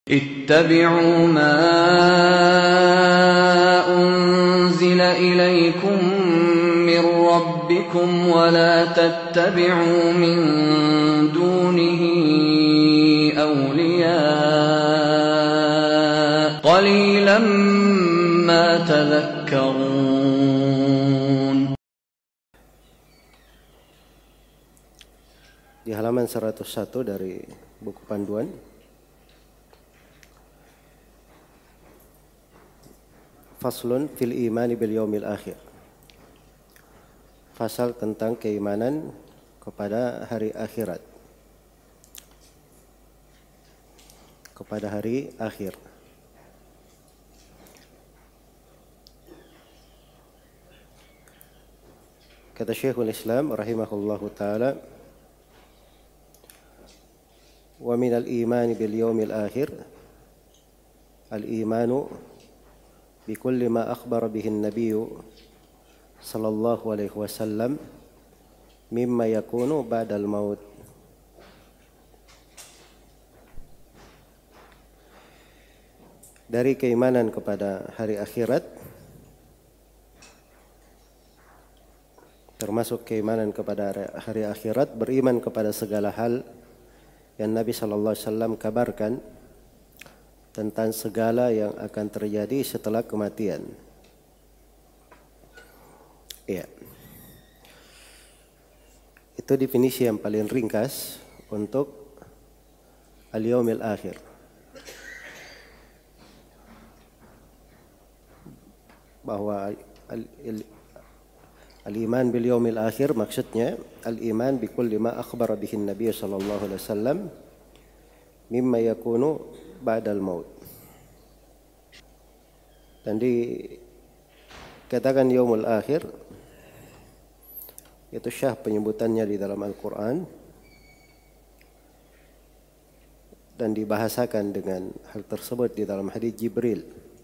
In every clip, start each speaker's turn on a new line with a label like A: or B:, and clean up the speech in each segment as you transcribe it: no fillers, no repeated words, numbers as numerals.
A: اتبعوا ما أنزل إليكم من ربكم ولا تتبعوا من دونه أولياء قليلا ما تذكرون.
B: Di halaman 101 dari buku panduan, Faslun fil imani bil yaumil akhir. Fasal tentang keimanan kepada hari akhirat. Kepada hari akhir. Kata Syekhul Islam rahimahullahu taala, wa minal imani bil yaumil akhir al-imanu bikulli ma akhbara bihi an-nabiyyu sallallahu alaihi wasallam mimma yakunu ba'dal maut. Dari keimanan kepada hari akhirat, termasuk keimanan kepada hari akhirat, beriman kepada segala hal yang Nabi sallallahu alaihi wasallam kabarkan tentang segala yang akan terjadi setelah kematian. Ya. Itu definisi yang paling ringkas untuk al-yaumil akhir. Bahwa al-iman bil yaumil akhir maksudnya al-iman bi kulli ma akhbara bihi an-nabiy sallallahu alaihi wasallam mimma yakunu ba'dal maut. Dan dikatakan yaumul akhir, itu syah penyebutannya di dalam Al-Quran, dan dibahasakan dengan hal tersebut di dalam hadis Jibril.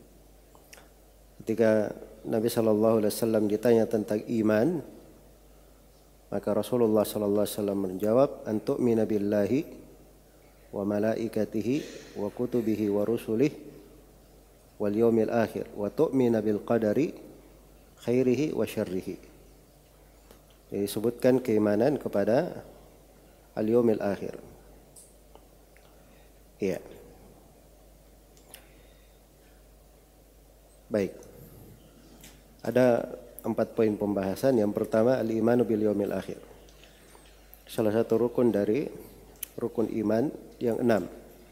B: Ketika Nabi sallallahu alaihi wasallam ditanya tentang iman, maka Rasulullah sallallahu alaihi wasallam menjawab, an tu'mina billahi wa malaikatihi wa kutubihi wa rusulihi wal yaumil akhir wa tu'mina bil qadari khairihi wa syarrihi. Jadi disebutkan keimanan kepada al yaumil akhir. Iya. Baik. Ada 4 poin pembahasan. Yang pertama, al-imanu bil yaumil akhir. Salah satu rukun dari rukun iman yang 6.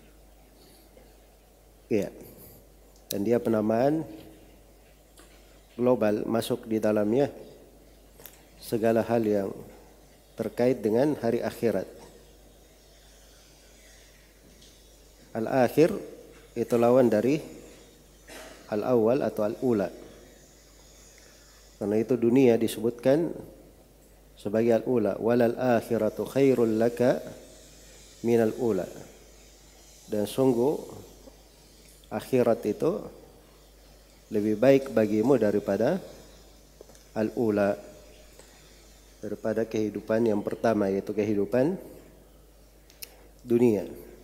B: Iya. Dan dia penamaan global, masuk di dalamnya segala hal yang terkait dengan hari akhirat. Al-akhir itu lawan dari al-awwal atau al-ula. Karena itu dunia disebutkan sebagai al-ula. Walal akhiratu khairul laka minal ula. Dan sungguh akhirat itu lebih baik bagimu daripada al-ula, daripada kehidupan yang pertama, yaitu kehidupan dunia.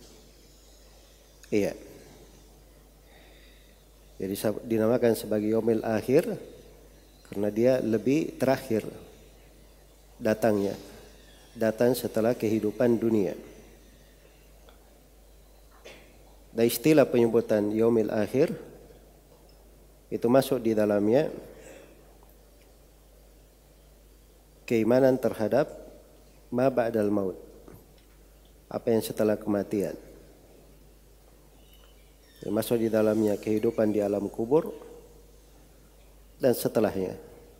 B: Iya. Jadi dinamakan sebagai yaumil akhir karena dia lebih terakhir datangnya, datang setelah kehidupan dunia. Dan istilah penyebutan yaumil akhir itu masuk di dalamnya keimanan terhadap ma ba'dal maut, apa yang setelah kematian. Masuk di dalamnya kehidupan di alam kubur dan setelahnya.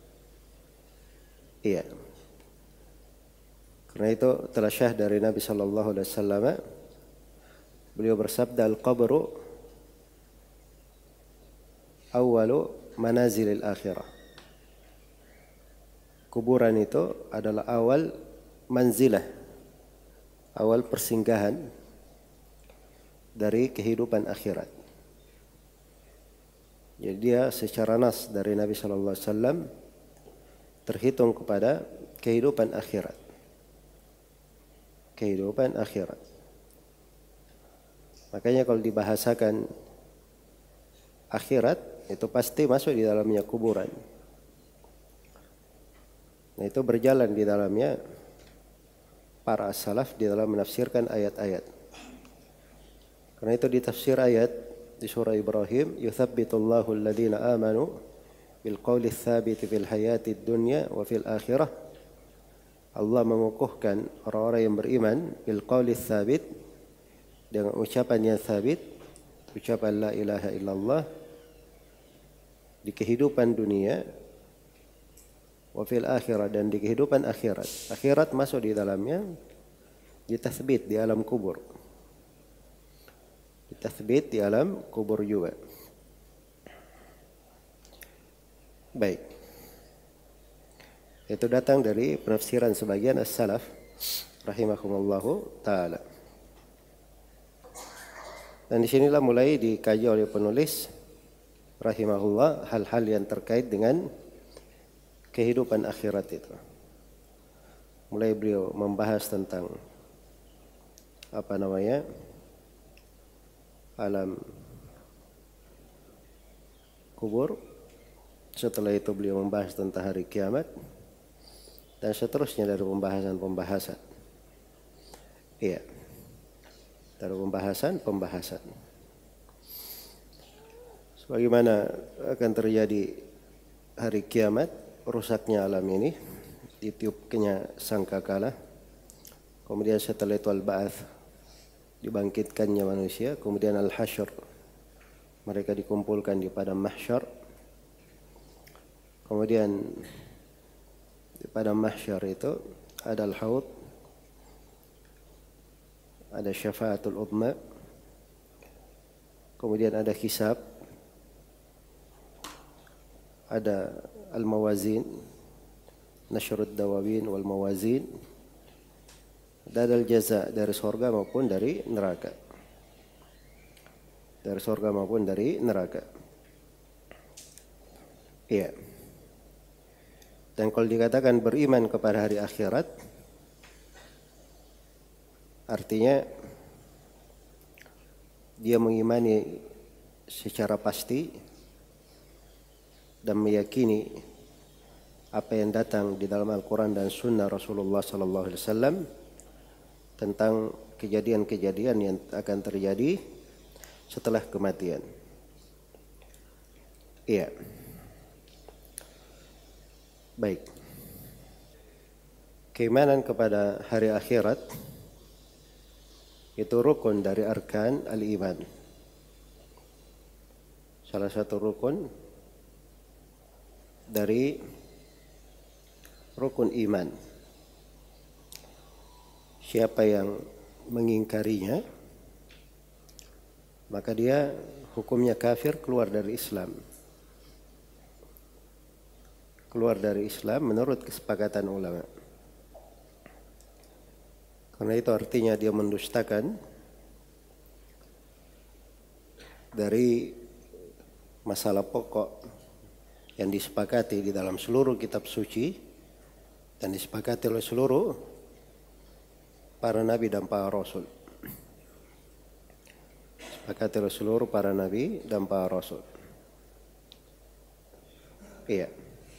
B: Iya. Karena itu telah syah dari Nabi sallallahu alaihi wasallam, beliau bersabda, al-qabru awwalu manazilil akhirah. Kuburan itu adalah awal manzilah, awal persinggahan dari kehidupan akhirat. Jadi dia secara nas dari Nabi sallallahu alaihi wasallam terhitung kepada kehidupan akhirat. Kehidupan akhirat. Makanya kalau dibahasakan akhirat itu pasti masuk di dalamnya kuburan. Nah, itu berjalan di dalamnya para salaf di dalam menafsirkan ayat-ayat. Karena itu di tafsir ayat di surah Ibrahim, yuthabbitullahu alladhina amanu bil qawli tsabiti fil hayatid dunya wa fil akhirah. Allah mengukuhkan orang-orang yang beriman bil qawli tsabit, dengan ucapan yang sabit, ucapan la ilaha illallah di kehidupan dunia, wa fil akhirah, dan di kehidupan akhirat. Akhirat masuk di dalamnya ditathbit di alam kubur. Ditathbit di alam kubur juga. Baik. Itu datang dari penafsiran sebagian as-salaf rahimahumullahu taala. Dan disinilah mulai dikaji oleh penulis rahimahullah hal-hal yang terkait dengan kehidupan akhirat itu. Mulai beliau membahas tentang alam kubur. Setelah itu beliau membahas tentang hari kiamat dan seterusnya dari pembahasan. Iya. Dari pembahasan. Sebagaimana akan terjadi hari kiamat, rusaknya alam ini, ditiupnya sangkakala. Kemudian setelah itu al-ba'ats, dibangkitkannya manusia. Kemudian al-hasyr, mereka dikumpulkan di padang mahsyar. Kemudian di padang mahsyar itu ada al-haud, ada syafaatul udma, kemudian ada hisab, ada al-mawazin, nasyrud dawawin wal mawazin, dan ada al-jaza dari surga maupun dari neraka. Dari surga maupun dari neraka. Iya. Dan kalau dikatakan beriman kepada hari akhirat, artinya dia mengimani secara pasti dan meyakini apa yang datang di dalam Al-Quran dan Sunnah Rasulullah SAW tentang kejadian-kejadian yang akan terjadi setelah kematian. Iya. Baik. Keimanan kepada hari akhirat itu rukun dari arkan al-iman. Salah satu rukun dari rukun iman. Siapa yang mengingkarinya, maka dia hukumnya kafir, keluar dari Islam. Keluar dari Islam menurut kesepakatan ulama. Karena itu artinya dia mendustakan dari masalah pokok yang disepakati di dalam seluruh kitab suci dan disepakati oleh seluruh para nabi dan para rasul. Disepakati oleh seluruh para nabi dan para rasul. Iya.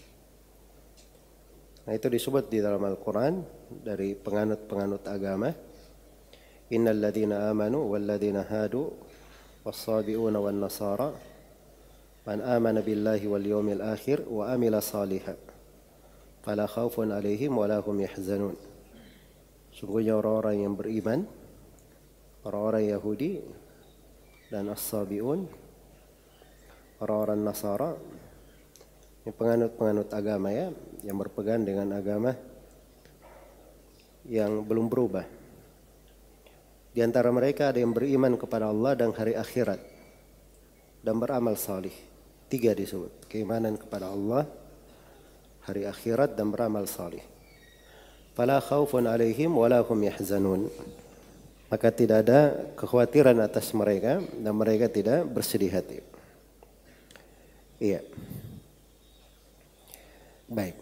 B: Nah, itu disebut di dalam Al-Quran dari penganut-penganut agama. Innal ladzina amanu wal ladzina hadu was-sabiuna wan nasara man amana billahi wal yawmil akhir wa amila salihan fala khaufun alaihim wa la hum yahzanun. Sungguhnya orang-orang yang beriman, orang-orang Yahudi dan as-sabiun, orang-orang Nasara, ini penganut-penganut agama ya, yang berpegang dengan agama yang belum berubah. Di antara mereka ada yang beriman kepada Allah dan hari akhirat dan beramal salih. 3 disebut, keimanan kepada Allah, hari akhirat dan beramal salih. Fala khaufun alaihim wala hum yahzanun. Maka tidak ada kekhawatiran atas mereka dan mereka tidak bersedih hati. Iya. Baik.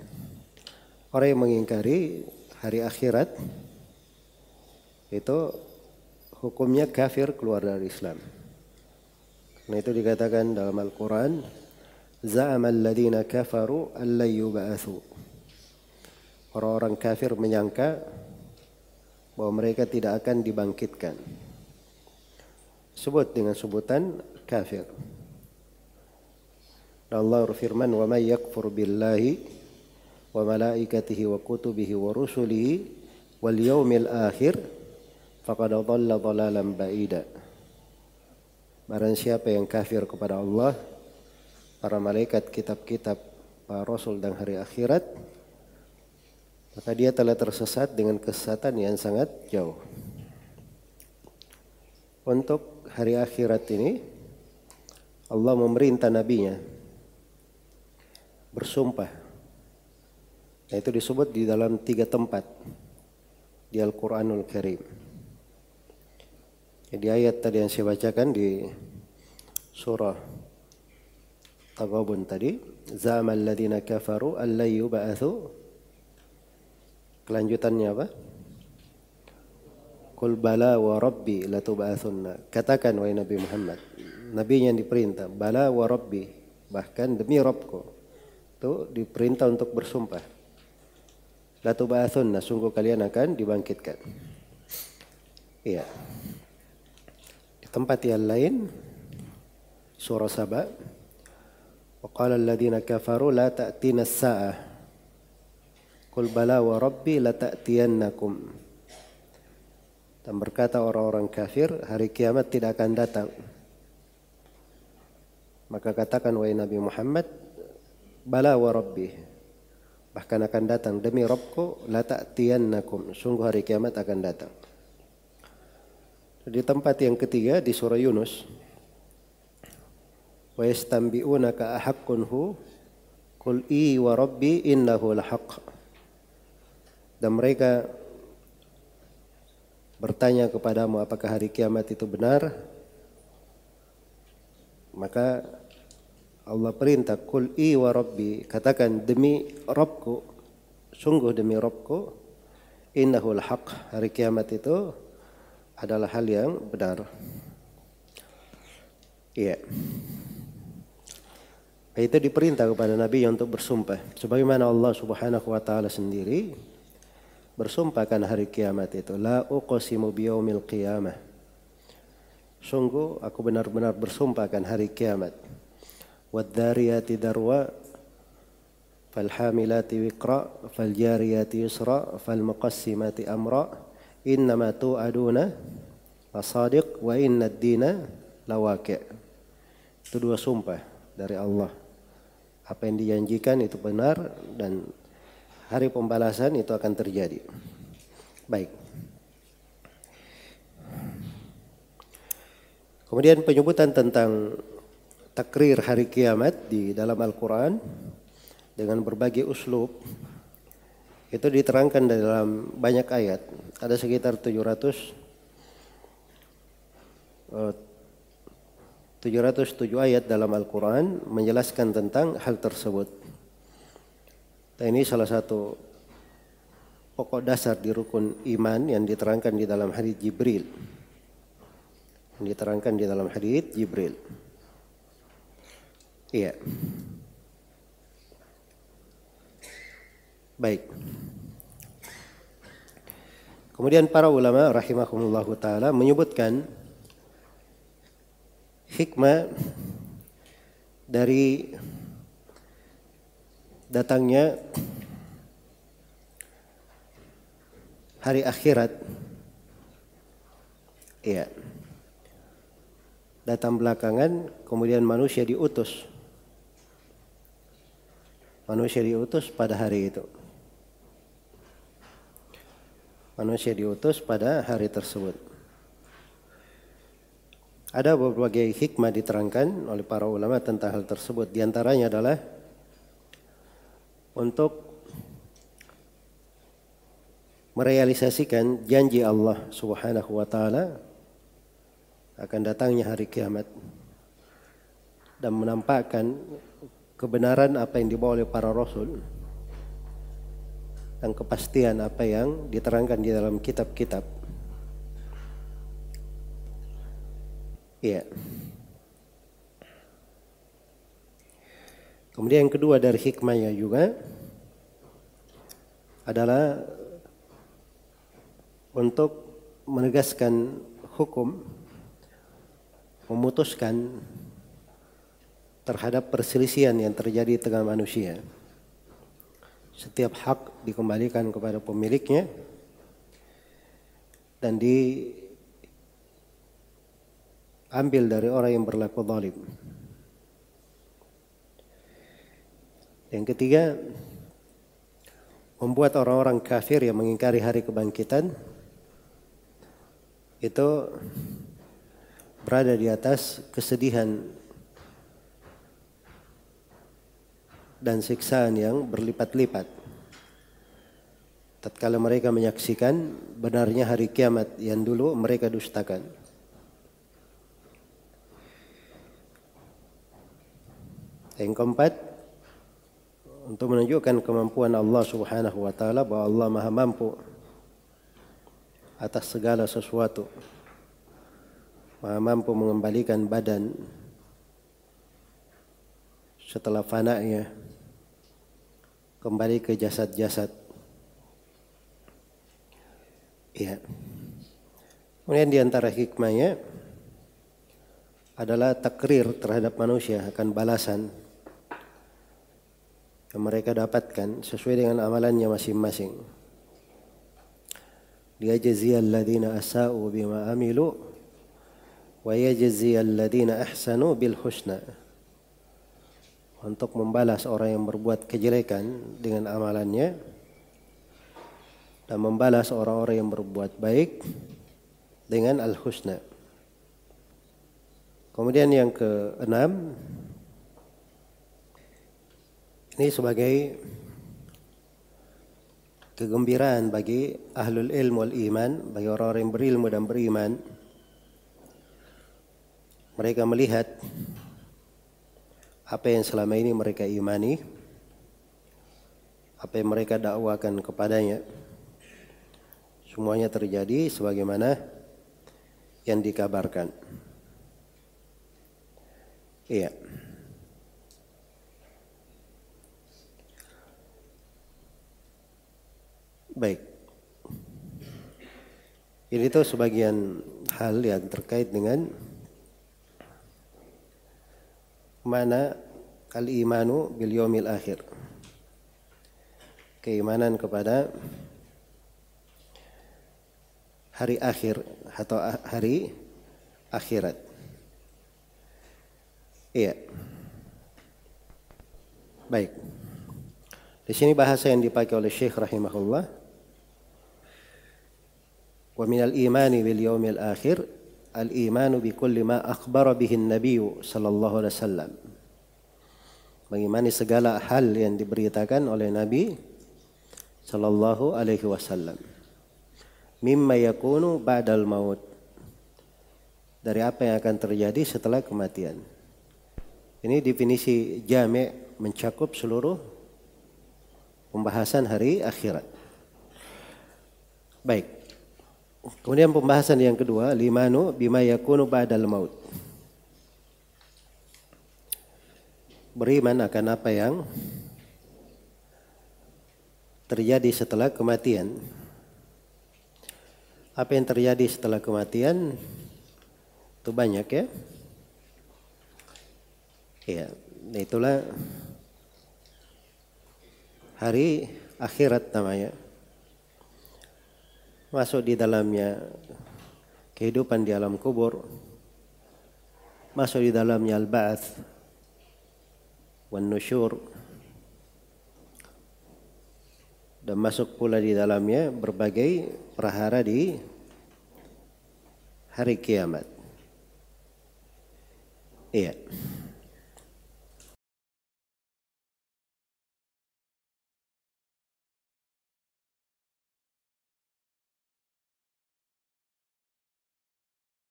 B: Orang yang mengingkari hari akhirat itu hukumnya kafir, keluar dari Islam. Karena itu dikatakan dalam Al-Quran, za'amal ladina kafaru alla yub'atsu. Orang-orang kafir menyangka bahwa mereka tidak akan dibangkitkan. Sebut dengan sebutan kafir. Allah berfirman, wa may yakfur billahi wa malaikatihi wa kutubihi wa rusulihi wal yaumil akhir faqad dhalla dhalalan ba'ida. Barang siapa yang kafir kepada Allah, para malaikat, kitab-kitab, para rasul dan hari akhirat, maka dia telah tersesat dengan kesesatan yang sangat jauh. Untuk hari akhirat ini, Allah memerintah nabinya bersumpah. Nah, itu disebut di dalam 3 tempat di Al-Quranul Karim. Jadi ayat tadi yang saya bacakan di surah Taghabun tadi, za'amal ladina kafaru alla yub'atsu. Kelanjutannya apa? Qul bala wa rabbi latub'atsunna. Katakan wahai Nabi Muhammad, nabi yang diperintah, bala wa rabbi, bahkan demi Rabbku, itu diperintah untuk bersumpah. Latub'atsunna, sungguh kalian akan dibangkitkan. Iya. Di tempat yang lain, surah Saba, wa qala alladhina kafaru la ta'tina as-sa'ah. Qul bala wa rabbi lata'tiyannakum. Dan berkata orang-orang kafir, hari kiamat tidak akan datang. Maka katakan wahai Nabi Muhammad, bala wa rabbi, bahkan akan datang demi Rabbku, lata'tiyannakum, sungguh hari kiamat akan datang. Di tempat yang ketiga di surah Yunus, wa yastanbi'unaka ahaqqun hu qul i wa rabbi innahu lahaq. Dan mereka bertanya kepadamu, apakah hari kiamat itu benar? Maka Allah perintah, qul i wa rabbi, katakan demi Rabbku, sungguh demi Rabbku, innahu lahaq, hari kiamat itu adalah hal yang benar. Iya. Itu diperintah kepada Nabi untuk bersumpah. Sebagaimana Allah Subhanahu wa taala sendiri bersumpah kan hari kiamat itu, la uqsimu biyaumil qiyamah. Sungguh aku benar-benar bersumpah kan hari kiamat. Wadh-dhariyati darwa, falhamilati wiqra, faljariyati yusra, falmuqassimati amra, innama tu'aduna lasadiq wa inna ad-dina lawaqi'. Itu 2 sumpah dari Allah. Apa yang dijanjikan itu benar dan hari pembalasan itu akan terjadi. Baik. Kemudian penyebutan tentang takrir hari kiamat di dalam Al-Quran dengan berbagai uslub itu diterangkan dalam banyak ayat. Ada sekitar 707 ayat dalam Al-Quran menjelaskan tentang hal tersebut. Dan ini salah satu pokok dasar di rukun iman yang diterangkan di dalam hadits Jibril. Iya. Baik. Kemudian para ulama rahimahumullahu taala menyebutkan hikmah dari datangnya hari akhirat. Iya. Datang belakangan, kemudian manusia diutus. Manusia diutus pada hari itu. Manusia diutus pada hari tersebut. Ada berbagai hikmah diterangkan oleh para ulama tentang hal tersebut. Di antaranya adalah untuk merealisasikan janji Allah Subhanahu wa taala akan datangnya hari kiamat dan menampakkan kebenaran apa yang dibawa oleh para rasul dan kepastian apa yang diterangkan di dalam kitab-kitab. Iya. Kemudian yang kedua dari hikmahnya juga adalah untuk menegaskan hukum, memutuskan terhadap perselisihan yang terjadi di tengah manusia. Setiap hak dikembalikan kepada pemiliknya dan diambil dari orang yang berlaku zalim. Yang ketiga, membuat orang-orang kafir yang mengingkari hari kebangkitan itu berada di atas kesedihan dan siksaan yang berlipat-lipat tatkala mereka menyaksikan benarnya hari kiamat yang dulu mereka dustakan. Yang keempat, untuk menunjukkan kemampuan Allah Subhanahu wa taala bahwa Allah Maha mampu atas segala sesuatu. Maha mampu mengembalikan badan setelah fananya kembali ke jasad-jasad. Ya. Kemudian di antara hikmahnya adalah takrir terhadap manusia akan balasan yang mereka dapatkan sesuai dengan amalannya masing-masing. Liyajziyal ladzina asa'u bima amilu wa yajziyal ladzina ahsanu bil husna. Untuk membalas orang yang berbuat kejelekan dengan amalannya dan membalas orang-orang yang berbuat baik dengan al-husna. Kemudian yang keenam, ini sebagai kegembiraan bagi ahlul ilmu wal iman, bagi orang-orang yang berilmu dan beriman. Mereka melihat apa yang selama ini mereka imani, apa yang mereka dakwakan kepadanya, semuanya terjadi sebagaimana yang dikabarkan. Iya. Baik. Ini tuh sebagian hal yang terkait dengan mana al-imanu bil yaumil akhir. Keimanan kepada hari akhir atau hari akhirat. Iya. Baik. Di sini bahasa yang dipakai oleh Syekh rahimahullah, wa minal imani bil yaumil akhir al-imanu bi kulli ma akhbara bihi an-nabiy sallallahu alaihi wasallam. Mengimani segala hal yang diberitakan oleh Nabi sallallahu alaihi wasallam. Mimma yakunu ba'dal maut. Dari apa yang akan terjadi setelah kematian. Ini definisi jami' mencakup seluruh pembahasan hari akhirat. Baik. Kemudian pembahasan yang kedua, limanu bima yakunu ba'dal maut. Beriman akan apa yang terjadi setelah kematian. Apa yang terjadi setelah kematian itu banyak ya. Ya, itulah hari akhirat namanya. Masuk di dalamnya kehidupan di alam kubur, masuk di dalamnya al-ba'ats wan nusyur, dan masuk pula di dalamnya berbagai perhara di hari kiamat. Iya.